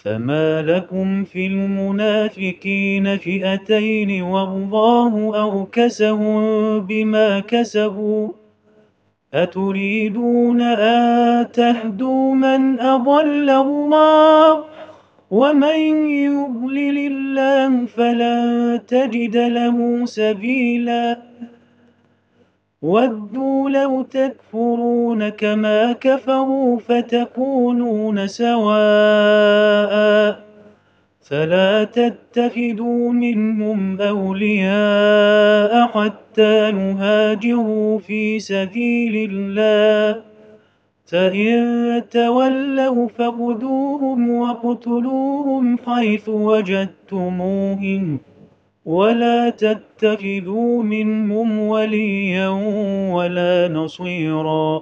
فما لكم في المنافقين فئتين والله أركسهم بما كسبوا أتريدون أن تهدوا من أضل الله ومن يضلل الله فلن تجد له سبيلا ودوا لو تكفرون كما كفروا فتكونون سواء فلا تتخذوا منهم أولياء حتى يهاجروا في سبيل الله فإن تولوا فخذوهم واقتلوهم حيث وجدتموهم ولا تتخذوا منهم وليا ولا نصيرا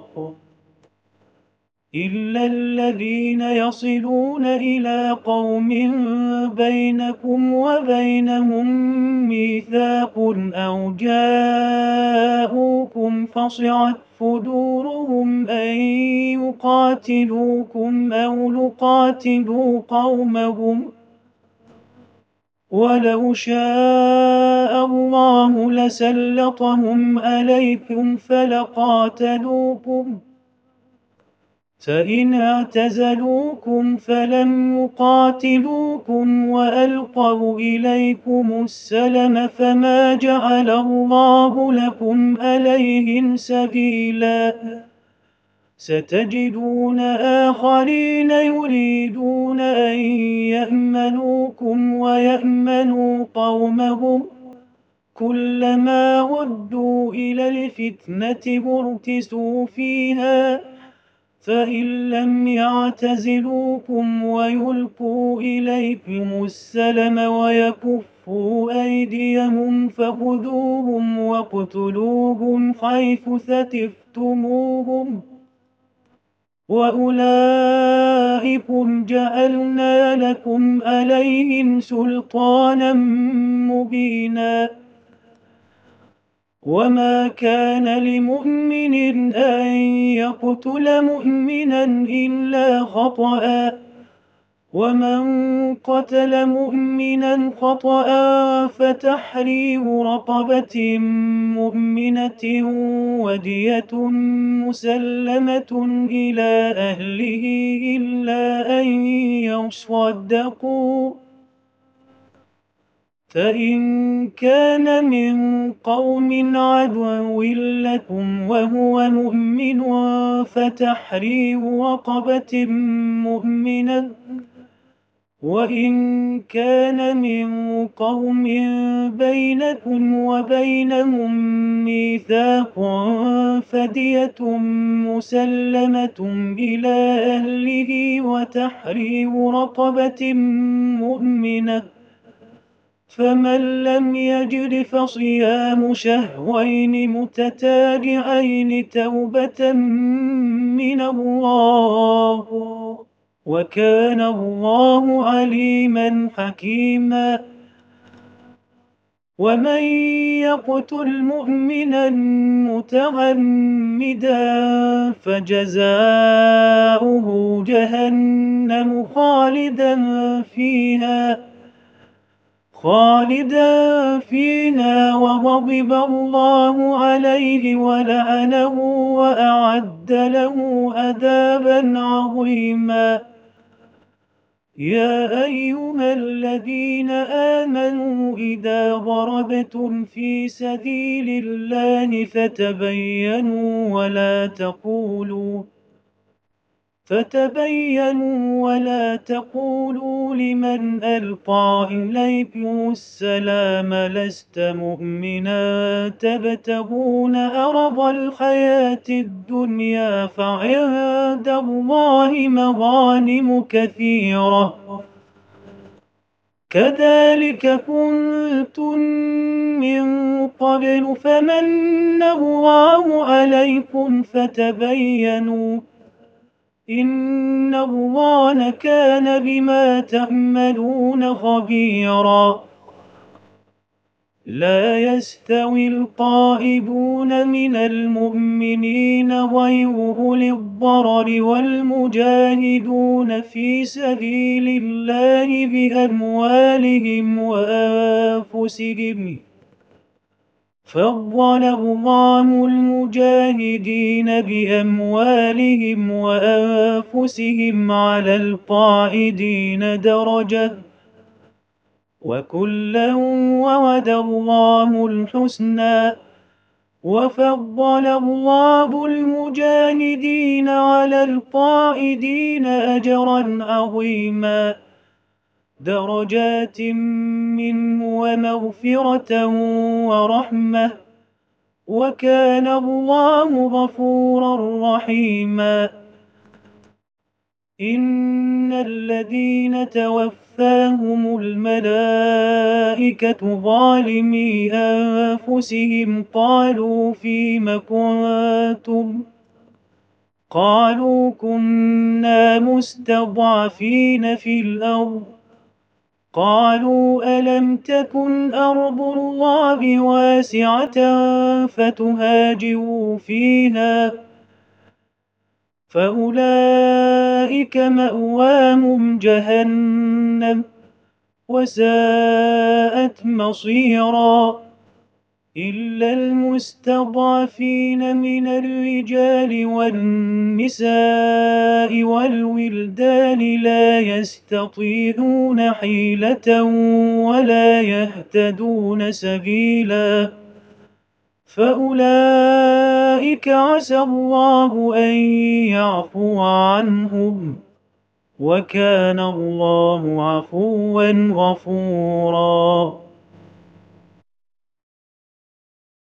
إلا الذين يصلون إلى قوم بينكم وبينهم ميثاق أو جاءوكم فصعت صدورهم أن يقاتلوكم أو يقاتلوا قومهم ولو شاء الله لسلطهم عليكم فلقاتلوكم فإن اعتزلوكم فلم يقاتلوكم وألقوا إليكم السلم فما جعل الله لكم عليهم سبيلا ستجدون آخرين يريدون أن يأمنوكم ويأمنوا قومهم كلما ردوا إلى الفتنة ارتسوا فيها فإن لم يعتزلوكم ويلقوا إليكم السلم ويكفوا أيديهم فخذوهم واقتلوهم حيث ثقفتموهم وأولئكم جعلنا لكم عليهم سلطانا مبينا وما كان لمؤمن أن يقتل مؤمنا إلا خطأ ومن قتل مؤمنا خطأ فتحرير رقبة مؤمنة ودية مسلمة إلى أهله إلا أن يصدقوا فإن كان من قوم عدو لكم وهو مؤمن فتحرير رقبة مؤمنة وإن كان من قوم بينكم وبينهم ميثاق فدية مسلمة إلى أهله وتحرير رقبة مؤمنة فمن لم يجد فصيام شهرين متتابعين توبة من الله وكان الله عليما حكيما ومن يقتل مؤمنا متعمدا فجزاؤه جهنم خالدا فينا وغضب الله عليه ولعنه وأعد له عذابا عظيما يا أيها الذين آمنوا إذا ضربتم في سبيل الله فتبينوا ولا تقولوا لمن ألقى إليكم السلام لست مؤمنا تبتغون عرض الحياة الدنيا فعند الله مغانم كثيرة كذلك كنتم من قبل فمن الله عليكم فتبينوا إن الله كان بما تعملون خبيرا لا يستوي القائدون من المؤمنين غير أولي الضرر والمجاهدون في سبيل الله بأموالهم وأنفسهم فضل الله المجاهدين بأموالهم وأنفسهم على القاعدين درجة وكلا وعد الله الحسنى وفضل الله المجاهدين على القاعدين أجرا عظيما درجات منه ومغفرة ورحمة وكان الله غفورا رحيما إن الذين توفاهم الملائكة ظالمي أنفسهم قالوا فيم كنتم قالوا كنا مستضعفين في الأرض قالوا ألم تكن أرض الله واسعة فتهاجروا فيها فأولئك مأواهم جهنم وساءت مصيرا إلا المستضعفين من الرجال والنساء والولدان لا يستطيعون حيلة ولا يهتدون سبيلا فأولئك عسى الله أن يعفو عنهم وكان الله عفوا غفورا